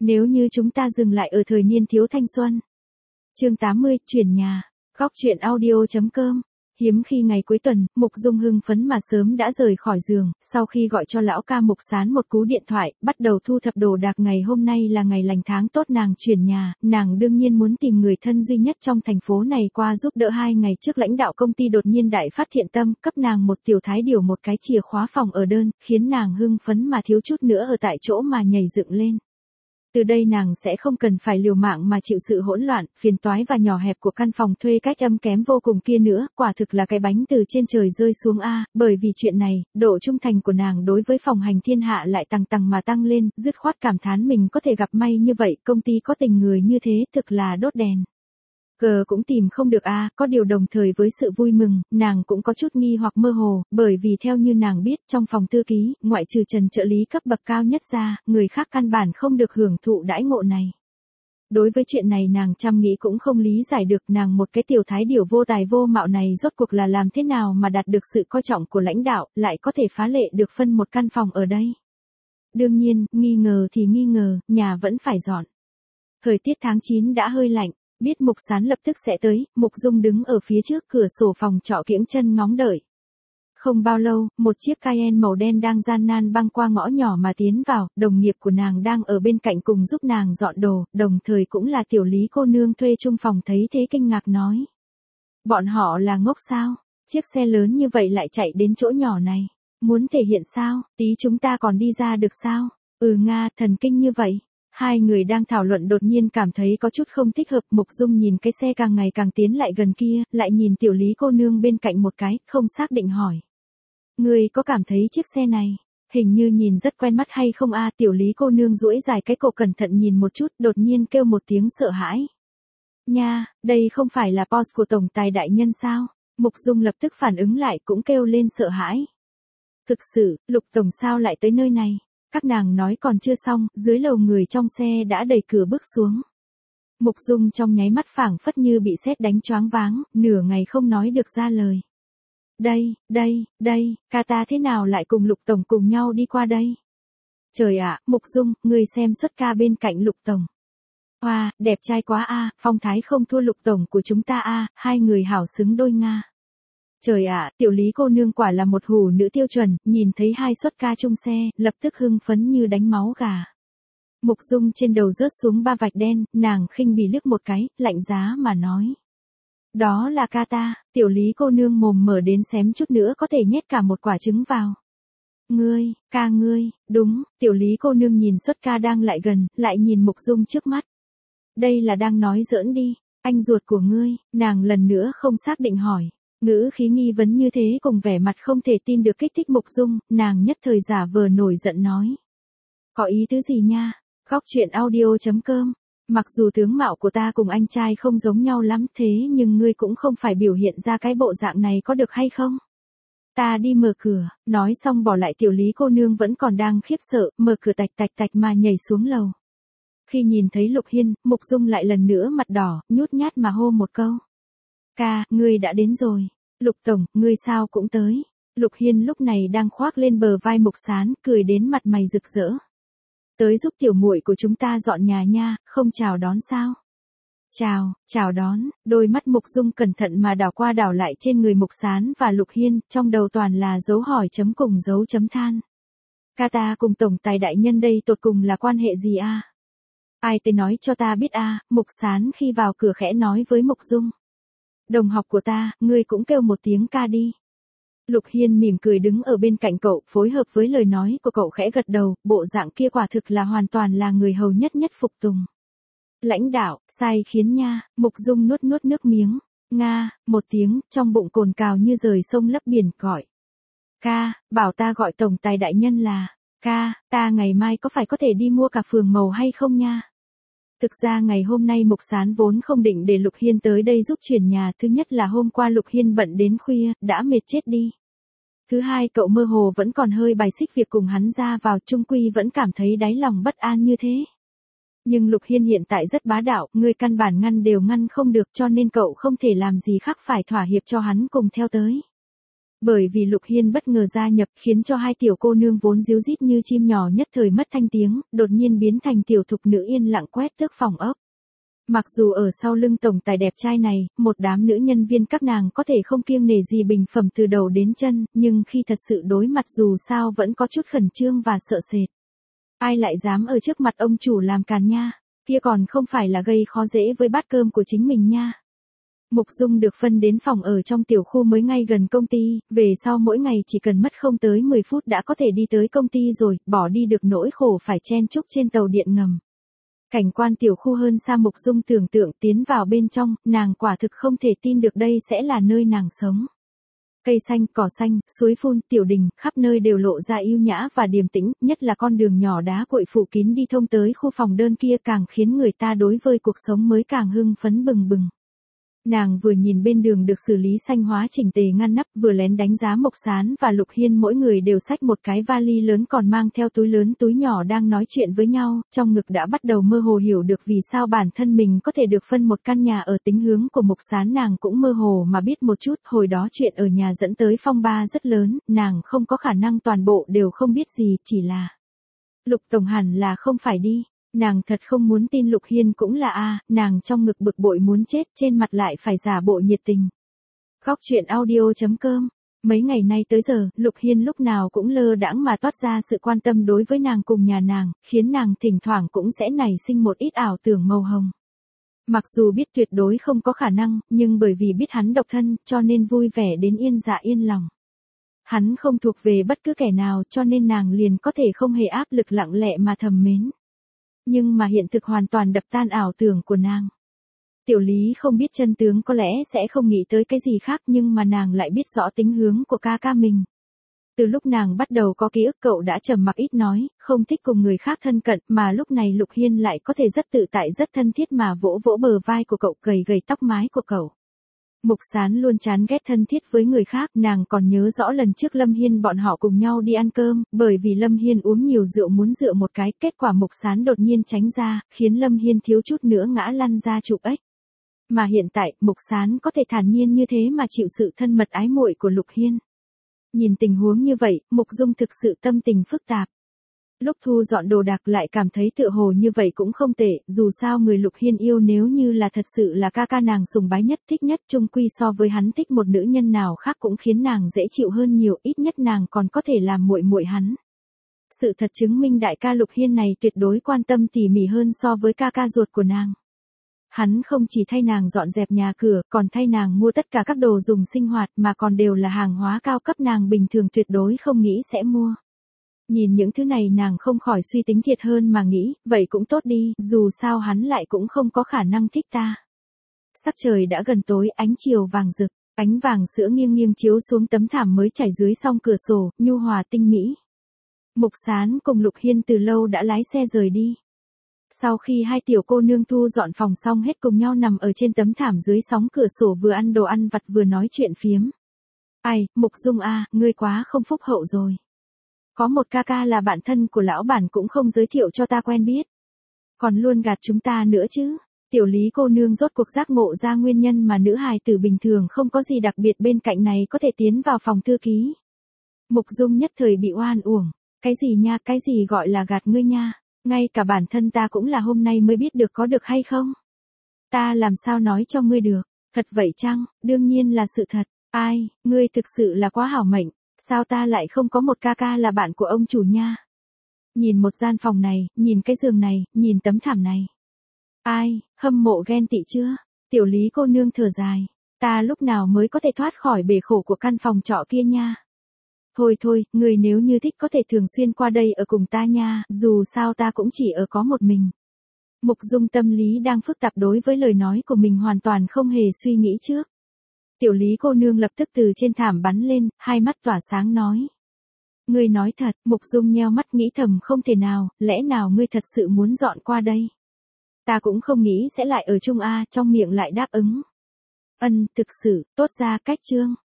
Nếu như chúng ta dừng lại ở thời niên thiếu thanh xuân. Chương 80, chuyển nhà. Góc truyện audio.com. Hiếm khi ngày cuối tuần, Mục Dung hưng phấn mà sớm đã rời khỏi giường, sau khi gọi cho lão ca Mục Sán một cú điện thoại, bắt đầu thu thập đồ đạc. Ngày hôm nay là ngày lành tháng tốt nàng chuyển nhà, nàng đương nhiên muốn tìm người thân duy nhất trong thành phố này qua giúp đỡ. 2 ngày trước lãnh đạo công ty đột nhiên đại phát thiện tâm, cấp nàng một tiểu thái điểu một cái chìa khóa phòng ở đơn, khiến nàng hưng phấn mà thiếu chút nữa ở tại chỗ mà nhảy dựng lên. Từ đây nàng sẽ không cần phải liều mạng mà chịu sự hỗn loạn, phiền toái và nhỏ hẹp của căn phòng thuê cách âm kém vô cùng kia nữa, quả thực là cái bánh từ trên trời rơi xuống a. Bởi vì chuyện này, độ trung thành của nàng đối với phòng hành thiên hạ lại tằng tằng mà tăng lên, dứt khoát cảm thán mình có thể gặp may như vậy, công ty có tình người như thế, thực là đốt đèn. Cũng tìm không được a. Có điều đồng thời với sự vui mừng, nàng cũng có chút nghi hoặc mơ hồ, bởi vì theo như nàng biết, trong phòng thư ký, ngoại trừ Trần trợ lý cấp bậc cao nhất ra, người khác căn bản không được hưởng thụ đãi ngộ này. Đối với chuyện này nàng chăm nghĩ cũng không lý giải được, nàng một cái tiểu thái điểu vô tài vô mạo này rốt cuộc là làm thế nào mà đạt được sự coi trọng của lãnh đạo, lại có thể phá lệ được phân một căn phòng ở đây. Đương nhiên, nghi ngờ thì nghi ngờ, nhà vẫn phải dọn. Thời tiết tháng 9 đã hơi lạnh. Biết Mục Sán lập tức sẽ tới, Mục Dung đứng ở phía trước cửa sổ phòng trọ kiễng chân ngóng đợi. Không bao lâu, một chiếc Cayenne màu đen đang gian nan băng qua ngõ nhỏ mà tiến vào, đồng nghiệp của nàng đang ở bên cạnh cùng giúp nàng dọn đồ, đồng thời cũng là tiểu Lý cô nương thuê chung phòng thấy thế kinh ngạc nói. Bọn họ là ngốc sao? Chiếc xe lớn như vậy lại chạy đến chỗ nhỏ này. Muốn thể hiện sao? Tí chúng ta còn đi ra được sao? Nga, thần kinh như vậy. Hai người đang thảo luận đột nhiên cảm thấy có chút không thích hợp. Mục Dung nhìn cái xe càng ngày càng tiến lại gần kia, lại nhìn tiểu Lý cô nương bên cạnh một cái, không xác định hỏi. Người có cảm thấy chiếc xe này, hình như nhìn rất quen mắt hay không a? Tiểu Lý cô nương duỗi dài cái cổ cẩn thận nhìn một chút, đột nhiên kêu một tiếng sợ hãi. Nha, đây không phải là Porsche của tổng tài đại nhân sao? Mục Dung lập tức phản ứng lại cũng kêu lên sợ hãi. Thực sự, Lục tổng sao lại tới nơi này? Các nàng nói còn chưa xong, dưới lầu người trong xe đã đẩy cửa bước xuống. Mục Dung trong nháy mắt phảng phất như bị sét đánh choáng váng, nửa ngày không nói được ra lời. Đây, ca ta thế nào lại cùng Lục tổng cùng nhau đi qua đây? Trời ạ, Mục Dung, người xem xuất ca bên cạnh Lục tổng. Wow, đẹp trai quá a, phong thái không thua Lục tổng của chúng ta a, hai người hảo xứng đôi nga. Trời ạ, tiểu Lý cô nương quả là một hủ nữ tiêu chuẩn, nhìn thấy hai xuất ca chung xe, lập tức hưng phấn như đánh máu gà. Mục Dung trên đầu rớt xuống 3 vạch đen, nàng khinh bỉ liếc một cái, lạnh giá mà nói. Đó là ca ta, tiểu Lý cô nương mồm mở đến xém chút nữa có thể nhét cả một quả trứng vào. Ngươi, đúng, tiểu Lý cô nương nhìn xuất ca đang lại gần, lại nhìn Mục Dung trước mắt. Đây là đang nói giỡn đi, anh ruột của ngươi, nàng lần nữa không xác định hỏi. Ngữ khí nghi vấn như thế cùng vẻ mặt không thể tin được kích thích Mục Dung, nàng nhất thời giả vờ nổi giận nói. Có ý tứ gì nha? Góc truyện audio.com. Mặc dù tướng mạo của ta cùng anh trai không giống nhau lắm thế nhưng ngươi cũng không phải biểu hiện ra cái bộ dạng này có được hay không? Ta đi mở cửa, nói xong bỏ lại tiểu Lý cô nương vẫn còn đang khiếp sợ, mở cửa tạch tạch mà nhảy xuống lầu. Khi nhìn thấy Lục Hiên, Mục Dung lại lần nữa mặt đỏ, nhút nhát mà hô một câu. Ca, ngươi đã đến rồi. Lục tổng, ngươi sao cũng tới. Lục Hiên lúc này đang khoác lên bờ vai Mục Sán, cười đến mặt mày rực rỡ. Tới giúp tiểu muội của chúng ta dọn nhà nha, không chào đón sao? Chào đón, đôi mắt Mục Dung cẩn thận mà đảo qua đảo lại trên người Mục Sán và Lục Hiên, trong đầu toàn là dấu hỏi chấm cùng dấu chấm than. Ca ta cùng tổng tài đại nhân đây tột cùng là quan hệ gì a? Ai tới nói cho ta biết a? Mục Sán khi vào cửa khẽ nói với Mục Dung. Đồng học của ta, ngươi cũng kêu một tiếng ca đi. Lục Hiên mỉm cười đứng ở bên cạnh cậu, phối hợp với lời nói của cậu khẽ gật đầu, bộ dạng kia quả thực là hoàn toàn là người hầu nhất phục tùng. Lãnh đạo, sai khiến nha, Mục Dung nuốt nước miếng. Nga, một tiếng, trong bụng cồn cào như rời sông lấp biển gọi. Ca, bảo ta gọi tổng tài đại nhân là, ca, ta ngày mai có phải có thể đi mua cà phường màu hay không nha? Thực ra ngày hôm nay Mục Sán vốn không định để Lục Hiên tới đây giúp chuyển nhà, thứ nhất là hôm qua Lục Hiên bận đến khuya, đã mệt chết đi. Thứ hai cậu mơ hồ vẫn còn hơi bài xích việc cùng hắn ra vào, chung quy vẫn cảm thấy đáy lòng bất an như thế. Nhưng Lục Hiên hiện tại rất bá đạo, người căn bản ngăn đều ngăn không được cho nên cậu không thể làm gì khác phải thỏa hiệp cho hắn cùng theo tới. Bởi vì Lục Hiên bất ngờ gia nhập khiến cho hai tiểu cô nương vốn díu dít như chim nhỏ nhất thời mất thanh tiếng, đột nhiên biến thành tiểu thục nữ yên lặng quét tước phòng ốc. Mặc dù ở sau lưng tổng tài đẹp trai này, một đám nữ nhân viên các nàng có thể không kiêng nể gì bình phẩm từ đầu đến chân, nhưng khi thật sự đối mặt dù sao vẫn có chút khẩn trương và sợ sệt. Ai lại dám ở trước mặt ông chủ làm càn nha, kia còn không phải là gây khó dễ với bát cơm của chính mình nha. Mục Dung được phân đến phòng ở trong tiểu khu mới ngay gần công ty, về sau mỗi ngày chỉ cần mất không tới 10 phút đã có thể đi tới công ty rồi, bỏ đi được nỗi khổ phải chen chúc trên tàu điện ngầm. Cảnh quan tiểu khu hơn xa Mục Dung tưởng tượng, tiến vào bên trong, nàng quả thực không thể tin được đây sẽ là nơi nàng sống. Cây xanh, cỏ xanh, suối phun, tiểu đình, khắp nơi đều lộ ra yêu nhã và điềm tĩnh, nhất là con đường nhỏ đá cuội phủ kín đi thông tới khu phòng đơn kia càng khiến người ta đối với cuộc sống mới càng hưng phấn bừng bừng. Nàng vừa nhìn bên đường được xử lý xanh hóa chỉnh tề ngăn nắp, vừa lén đánh giá Mộc Sán và Lục Hiên mỗi người đều xách một cái vali lớn còn mang theo túi lớn túi nhỏ đang nói chuyện với nhau, trong ngực đã bắt đầu mơ hồ hiểu được vì sao bản thân mình có thể được phân một căn nhà ở. Tính hướng của Mộc Sán nàng cũng mơ hồ mà biết một chút, hồi đó chuyện ở nhà dẫn tới phong ba rất lớn, nàng không có khả năng toàn bộ đều không biết gì, chỉ là Lục tổng hẳn là không phải đi. Nàng thật không muốn tin Lục Hiên cũng là nàng trong ngực bực bội muốn chết, trên mặt lại phải giả bộ nhiệt tình. Góc truyện audio.com. Mấy ngày nay tới giờ, Lục Hiên lúc nào cũng lơ đãng mà toát ra sự quan tâm đối với nàng cùng nhà nàng, khiến nàng thỉnh thoảng cũng sẽ nảy sinh một ít ảo tưởng màu hồng. Mặc dù biết tuyệt đối không có khả năng, nhưng bởi vì biết hắn độc thân, cho nên vui vẻ đến yên dạ yên lòng. Hắn không thuộc về bất cứ kẻ nào cho nên nàng liền có thể không hề áp lực lặng lẽ mà thầm mến. Nhưng mà hiện thực hoàn toàn đập tan ảo tưởng của nàng. Tiểu Lý không biết chân tướng có lẽ sẽ không nghĩ tới cái gì khác nhưng mà nàng lại biết rõ tính hướng của ca ca mình. Từ lúc nàng bắt đầu có ký ức cậu đã trầm mặc ít nói, không thích cùng người khác thân cận mà lúc này Lục Hiên lại có thể rất tự tại rất thân thiết mà vỗ vỗ bờ vai của cậu gầy gầy tóc mái của cậu. Mục Sán luôn chán ghét thân thiết với người khác, nàng còn nhớ rõ lần trước Lâm Hiên bọn họ cùng nhau đi ăn cơm, bởi vì Lâm Hiên uống nhiều rượu muốn dựa một cái, kết quả Mục Sán đột nhiên tránh ra, khiến Lâm Hiên thiếu chút nữa ngã lăn ra chụp ếch. Mà hiện tại, Mục Sán có thể thản nhiên như thế mà chịu sự thân mật ái muội của Lục Hiên. Nhìn tình huống như vậy, Mục Dung thực sự tâm tình phức tạp. Lúc thu dọn đồ đạc lại cảm thấy tựa hồ như vậy cũng không tệ, dù sao người Lục Hiên yêu nếu như là thật sự là ca ca nàng sùng bái nhất thích nhất chung quy so với hắn thích một nữ nhân nào khác cũng khiến nàng dễ chịu hơn nhiều, ít nhất nàng còn có thể làm muội muội hắn. Sự thật chứng minh đại ca Lục Hiên này tuyệt đối quan tâm tỉ mỉ hơn so với ca ca ruột của nàng. Hắn không chỉ thay nàng dọn dẹp nhà cửa, còn thay nàng mua tất cả các đồ dùng sinh hoạt mà còn đều là hàng hóa cao cấp nàng bình thường tuyệt đối không nghĩ sẽ mua. Nhìn những thứ này nàng không khỏi suy tính thiệt hơn mà nghĩ, vậy cũng tốt đi, dù sao hắn lại cũng không có khả năng thích ta. Sắc trời đã gần tối, ánh chiều vàng rực, ánh vàng sữa nghiêng nghiêng chiếu xuống tấm thảm mới trải dưới song cửa sổ, nhu hòa tinh mỹ. Mục Sán cùng Lục Hiên từ lâu đã lái xe rời đi. Sau khi hai tiểu cô nương thu dọn phòng xong hết cùng nhau nằm ở trên tấm thảm dưới sóng cửa sổ vừa ăn đồ ăn vặt vừa nói chuyện phiếm. Ai, Mục Dung ngươi quá không phúc hậu rồi. Có một ca ca là bạn thân của lão bản cũng không giới thiệu cho ta quen biết. Còn luôn gạt chúng ta nữa chứ. Tiểu Lý cô nương rốt cuộc giác ngộ ra nguyên nhân mà nữ hài tử bình thường không có gì đặc biệt bên cạnh này có thể tiến vào phòng thư ký. Mục Dung nhất thời bị oan uổng. Cái gì nha, cái gì gọi là gạt ngươi nha. Ngay cả bản thân ta cũng là hôm nay mới biết được có được hay không. Ta làm sao nói cho ngươi được. Thật vậy chăng, đương nhiên là sự thật. Ai, ngươi thực sự là quá hảo mệnh. Sao ta lại không có một ca ca là bạn của ông chủ nha? Nhìn một gian phòng này, nhìn cái giường này, nhìn tấm thảm này. Ai, hâm mộ ghen tị chưa? Tiểu Lý cô nương thở dài. Ta lúc nào mới có thể thoát khỏi bể khổ của căn phòng trọ kia nha? Thôi thôi, người nếu như thích có thể thường xuyên qua đây ở cùng ta nha, dù sao ta cũng chỉ ở có một mình. Mục Dung tâm lý đang phức tạp đối với lời nói của mình hoàn toàn không hề suy nghĩ trước. Tiểu Lý cô nương lập tức từ trên thảm bắn lên, hai mắt tỏa sáng nói. Ngươi nói thật, Mục Dung nheo mắt nghĩ thầm không thể nào, lẽ nào ngươi thật sự muốn dọn qua đây? Ta cũng không nghĩ sẽ lại ở chung trong miệng lại đáp ứng. Thực sự, tốt ra cách chương.